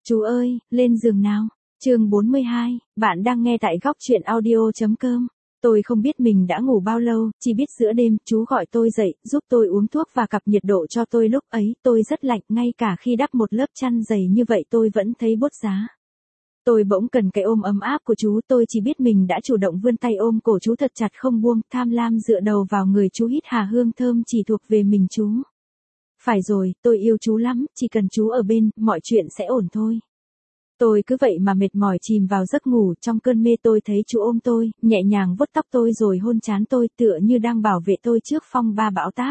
Chú ơi, lên giường nào. Chương 42, bạn đang nghe tại góc truyện audio.com. Tôi không biết mình đã ngủ bao lâu, chỉ biết giữa đêm chú gọi tôi dậy, giúp tôi uống thuốc và cặp nhiệt độ cho tôi. Lúc ấy tôi rất lạnh, ngay cả khi đắp một lớp chăn dày như vậy tôi vẫn thấy buốt giá. Tôi bỗng cần cái ôm ấm áp của chú, tôi chỉ biết mình đã chủ động vươn tay ôm cổ chú thật chặt không buông, tham lam dựa đầu vào người chú, hít hà hương thơm chỉ thuộc về mình chú. Phải rồi, tôi yêu chú lắm, chỉ cần chú ở bên, mọi chuyện sẽ ổn thôi. Tôi cứ vậy mà mệt mỏi chìm vào giấc ngủ, trong cơn mê tôi thấy chú ôm tôi, nhẹ nhàng vuốt tóc tôi rồi hôn trán tôi, tựa như đang bảo vệ tôi trước phong ba bão táp.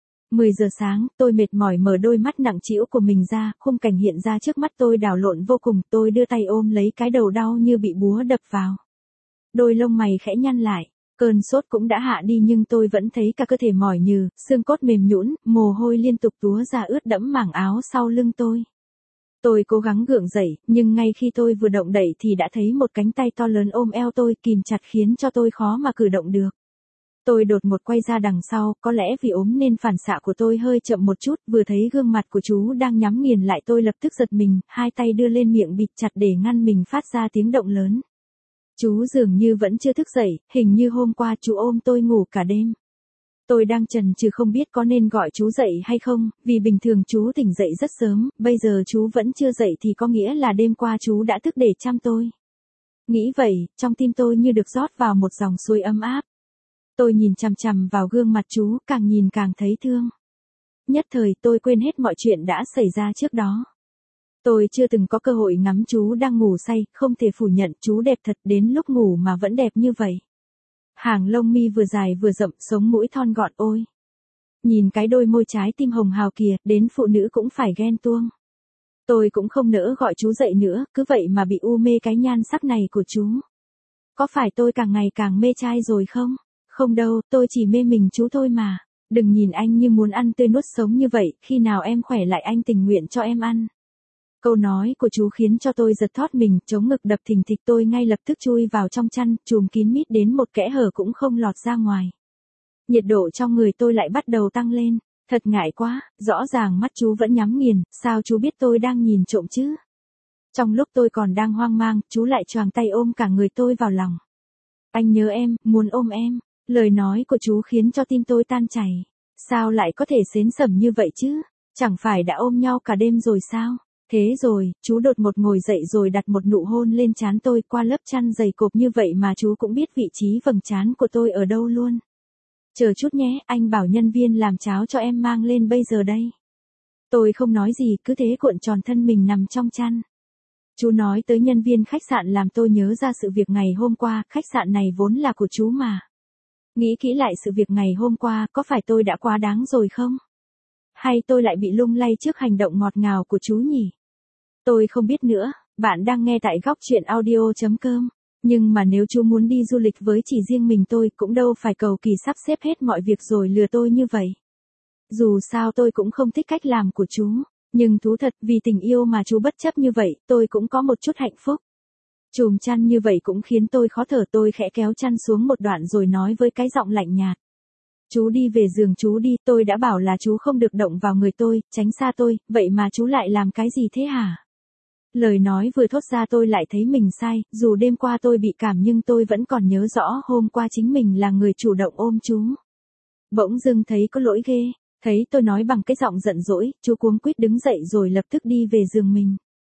10 giờ sáng, tôi mệt mỏi mở đôi mắt nặng trĩu của mình ra, khung cảnh hiện ra trước mắt tôi đảo lộn vô cùng, tôi đưa tay ôm lấy cái đầu đau như bị búa đập vào. Đôi lông mày khẽ nhăn lại, cơn sốt cũng đã hạ đi nhưng tôi vẫn thấy cả cơ thể mỏi nhừ, xương cốt mềm nhũn, mồ hôi liên tục túa ra ướt đẫm mảng áo sau lưng tôi. Tôi cố gắng gượng dậy, nhưng ngay khi tôi vừa động đậy thì đã thấy một cánh tay to lớn ôm eo tôi, kìm chặt khiến cho tôi khó mà cử động được. Tôi đột ngột quay ra đằng sau, có lẽ vì ốm nên phản xạ của tôi hơi chậm một chút, vừa thấy gương mặt của chú đang nhắm nghiền lại tôi lập tức giật mình, hai tay đưa lên miệng bịt chặt để ngăn mình phát ra tiếng động lớn. Chú dường như vẫn chưa thức dậy, hình như hôm qua chú ôm tôi ngủ cả đêm. Tôi đang chần chừ không biết có nên gọi chú dậy hay không, vì bình thường chú tỉnh dậy rất sớm, bây giờ chú vẫn chưa dậy thì có nghĩa là đêm qua chú đã thức để chăm tôi. Nghĩ vậy, trong tim tôi như được rót vào một dòng suối ấm áp. Tôi nhìn chằm chằm vào gương mặt chú, càng nhìn càng thấy thương. Nhất thời tôi quên hết mọi chuyện đã xảy ra trước đó. Tôi chưa từng có cơ hội ngắm chú đang ngủ say, không thể phủ nhận chú đẹp thật, đến lúc ngủ mà vẫn đẹp như vậy. Hàng lông mi vừa dài vừa rậm, sống mũi thon gọn, ôi. Nhìn cái đôi môi trái tim hồng hào kìa, đến phụ nữ cũng phải ghen tuông. Tôi cũng không nỡ gọi chú dậy nữa, cứ vậy mà bị u mê cái nhan sắc này của chú. Có phải tôi càng ngày càng mê trai rồi không? Không đâu, tôi chỉ mê mình chú thôi mà. Đừng nhìn anh như muốn ăn tươi nuốt sống như vậy, khi nào em khỏe lại anh tình nguyện cho em ăn. Câu nói của chú khiến cho tôi giật thót mình, chống ngực đập thình thịch, tôi ngay lập tức chui vào trong chăn, trùm kín mít đến một kẽ hở cũng không lọt ra ngoài. Nhiệt độ trong người tôi lại bắt đầu tăng lên, thật ngại quá, rõ ràng mắt chú vẫn nhắm nghiền, sao chú biết tôi đang nhìn trộm chứ? Trong lúc tôi còn đang hoang mang, chú lại choàng tay ôm cả người tôi vào lòng. Anh nhớ em, muốn ôm em. Lời nói của chú khiến cho tim tôi tan chảy. Sao lại có thể xến xẩm như vậy chứ? Chẳng phải đã ôm nhau cả đêm rồi sao? Thế rồi, chú đột ngột ngồi dậy rồi đặt một nụ hôn lên trán tôi, qua lớp chăn dày cộp như vậy mà chú cũng biết vị trí vầng trán của tôi ở đâu luôn. Chờ chút nhé, anh bảo nhân viên làm cháo cho em mang lên bây giờ đây. Tôi không nói gì, cứ thế cuộn tròn thân mình nằm trong chăn. Chú nói tới nhân viên khách sạn làm tôi nhớ ra sự việc ngày hôm qua, khách sạn này vốn là của chú mà. Nghĩ kỹ lại sự việc ngày hôm qua, có phải tôi đã quá đáng rồi không? Hay tôi lại bị lung lay trước hành động ngọt ngào của chú nhỉ? Tôi không biết nữa, bạn đang nghe tại góc truyện audio.com. Nhưng mà nếu chú muốn đi du lịch với chỉ riêng mình tôi cũng đâu phải cầu kỳ sắp xếp hết mọi việc rồi lừa tôi như vậy. Dù sao tôi cũng không thích cách làm của chú, nhưng thú thật vì tình yêu mà chú bất chấp như vậy, tôi cũng có một chút hạnh phúc. Chùm chăn như vậy cũng khiến tôi khó thở, tôi khẽ kéo chăn xuống một đoạn rồi nói với cái giọng lạnh nhạt. Chú đi về giường chú đi, tôi đã bảo là chú không được động vào người tôi, tránh xa tôi, vậy mà chú lại làm cái gì thế hả? Lời nói vừa thốt ra tôi lại thấy mình sai, dù đêm qua tôi bị cảm nhưng tôi vẫn còn nhớ rõ hôm qua chính mình là người chủ động ôm chú. Bỗng dưng thấy có lỗi ghê, thấy tôi nói bằng cái giọng giận dỗi, chú cuống quýt đứng dậy rồi lập tức đi về giường mình.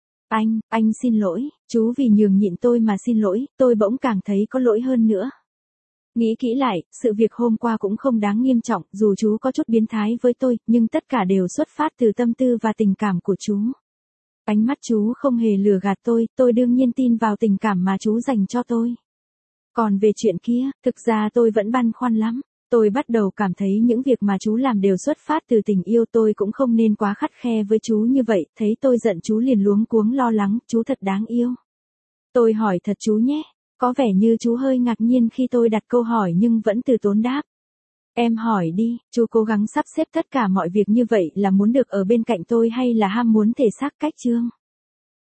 Anh xin lỗi, chú vì nhường nhịn tôi mà xin lỗi, tôi bỗng càng thấy có lỗi hơn nữa. Nghĩ kỹ lại, sự việc hôm qua cũng không đáng nghiêm trọng, dù chú có chút biến thái với tôi, nhưng tất cả đều xuất phát từ tâm tư và tình cảm của chú. Ánh mắt chú không hề lừa gạt tôi đương nhiên tin vào tình cảm mà chú dành cho tôi. Còn về chuyện kia, thực ra tôi vẫn băn khoăn lắm. Tôi bắt đầu cảm thấy những việc mà chú làm đều xuất phát từ tình yêu, tôi cũng không nên quá khắt khe với chú như vậy, thấy tôi giận chú liền luống cuống lo lắng, chú thật đáng yêu. Tôi hỏi thật chú nhé, có vẻ như chú hơi ngạc nhiên khi tôi đặt câu hỏi nhưng vẫn từ tốn đáp. Em hỏi đi, chú cố gắng sắp xếp tất cả mọi việc như vậy là muốn được ở bên cạnh tôi hay là ham muốn thể xác cách chương?